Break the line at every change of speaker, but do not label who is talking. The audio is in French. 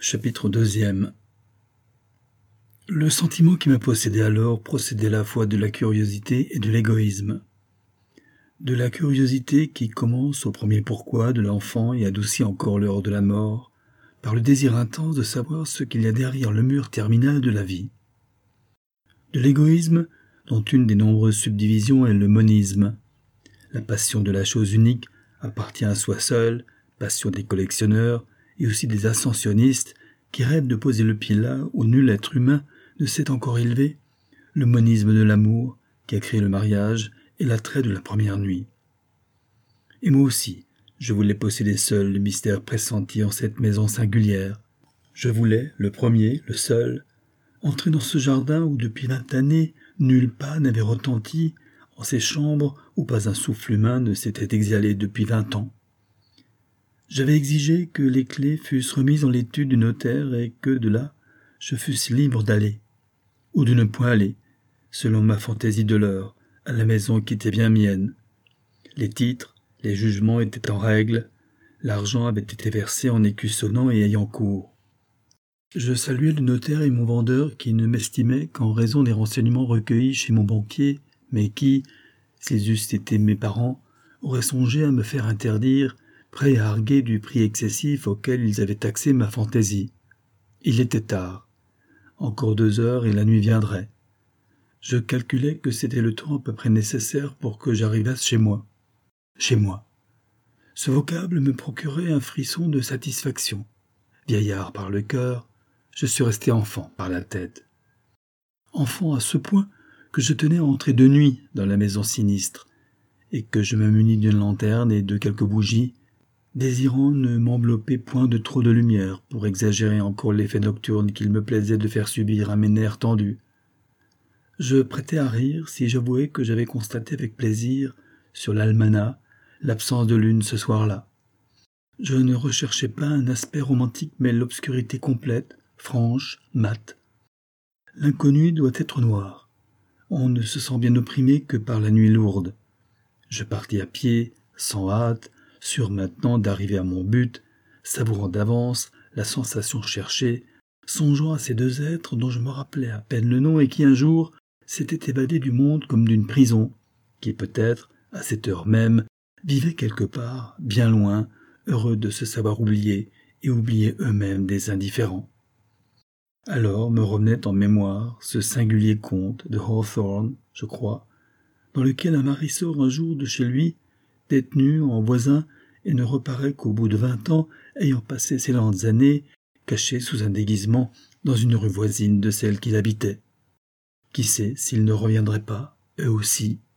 Chapitre 2. Le sentiment qui m'a possédé alors procédait à la fois de la curiosité et de l'égoïsme. De la curiosité qui commence au premier pourquoi de l'enfant et adoucit encore l'heure de la mort, par le désir intense de savoir ce qu'il y a derrière le mur terminal de la vie. De l'égoïsme, dont une des nombreuses subdivisions est le monisme. La passion de la chose unique appartient à soi seul, passion des collectionneurs, et aussi des ascensionnistes qui rêvent de poser le pied là où nul être humain ne s'est encore élevé, le monisme de l'amour qui a créé le mariage et l'attrait de la première nuit. Et moi aussi, je voulais posséder seul le mystère pressenti en cette maison singulière. Je voulais, le premier, le seul, entrer dans ce jardin où depuis 20 années nul pas n'avait retenti, en ces chambres où pas un souffle humain ne s'était exhalé depuis 20 ans. J'avais exigé que les clés fussent remises en l'étude du notaire et que, de là, je fusse libre d'aller, ou de ne point aller, selon ma fantaisie de l'heure, à la maison qui était bien mienne. Les titres, les jugements étaient en règle, l'argent avait été versé en écus sonnants et ayant cours. Je saluai le notaire et mon vendeur qui ne m'estimaient qu'en raison des renseignements recueillis chez mon banquier, mais qui, s'ils eussent été mes parents, auraient songé à me faire interdire, prêts à arguer du prix excessif auquel ils avaient taxé ma fantaisie. Il était tard. Encore 2 heures et la nuit viendrait. Je calculais que c'était le temps à peu près nécessaire pour que j'arrivasse chez moi. Chez moi. Ce vocable me procurait un frisson de satisfaction. Vieillard par le cœur, je suis resté enfant par la tête. Enfant à ce point que je tenais à entrer de nuit dans la maison sinistre, et que je me munis d'une lanterne et de quelques bougies, désirant ne m'envelopper point de trop de lumière pour exagérer encore l'effet nocturne qu'il me plaisait de faire subir à mes nerfs tendus. Je prêtais à rire si j'avouais que j'avais constaté avec plaisir, sur l'almanach, l'absence de lune ce soir-là. Je ne recherchais pas un aspect romantique, mais l'obscurité complète, franche, mate. L'inconnu doit être noir. On ne se sent bien opprimé que par la nuit lourde. Je partis à pied, sans hâte, sûr maintenant d'arriver à mon but, savourant d'avance la sensation cherchée, songeant à ces 2 êtres dont je me rappelais à peine le nom et qui un jour s'étaient évadés du monde comme d'une prison, qui peut-être, à cette heure même, vivaient quelque part, bien loin, heureux de se savoir oubliés et oubliés eux-mêmes des indifférents. Alors me revenait en mémoire ce singulier conte de Hawthorne, je crois, dans lequel un mari sort un jour de chez lui, détenu en voisin, et ne reparaît qu'au bout de 20 ans, ayant passé ses lentes années, caché sous un déguisement dans une rue voisine de celle qu'il habitait. Qui sait s'ils ne reviendraient pas, eux aussi,